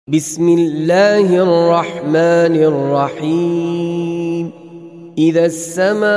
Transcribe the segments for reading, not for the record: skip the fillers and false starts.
بسم الله الرحمن الرحيم. إذا السماء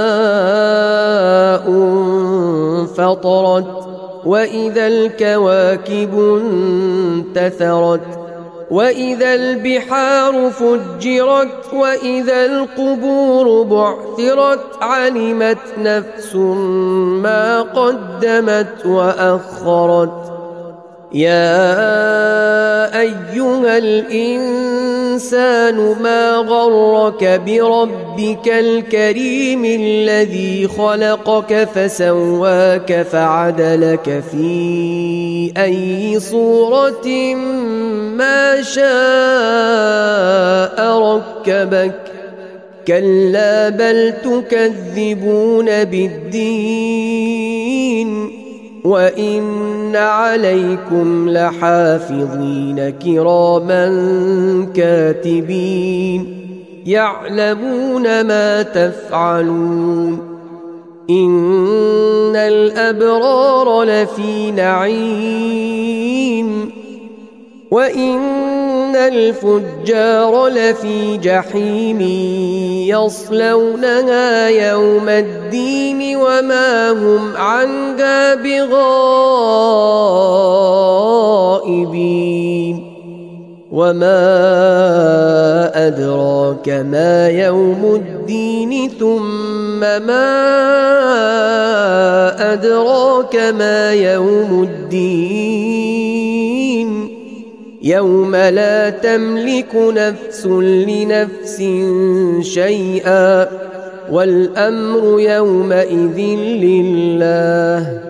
انفطرت وإذا الكواكب انتثرت وإذا البحار فجرت وإذا القبور بعثرت علمت نفس ما قدمت وأخرت. يا أيها الإنسان ما غرك بربك الكريم الذي خلقك فسواك فعدلك في أي صورة ما شاء ركبك. كلا بل تكذبون بالدين وإن عليكم لحافظين كراما كاتبين يعلمون ما تفعلون. إن الأبرار لفي نعيم وإن الفجار لفي جحيم يصلونها يوم الدين وما هم عنها بغائبين. وما أدراك ما يوم الدين ثم ما أدراك ما يوم الدين. يوم لا تملك نفس لنفس شيئا والأمر يومئذ لله.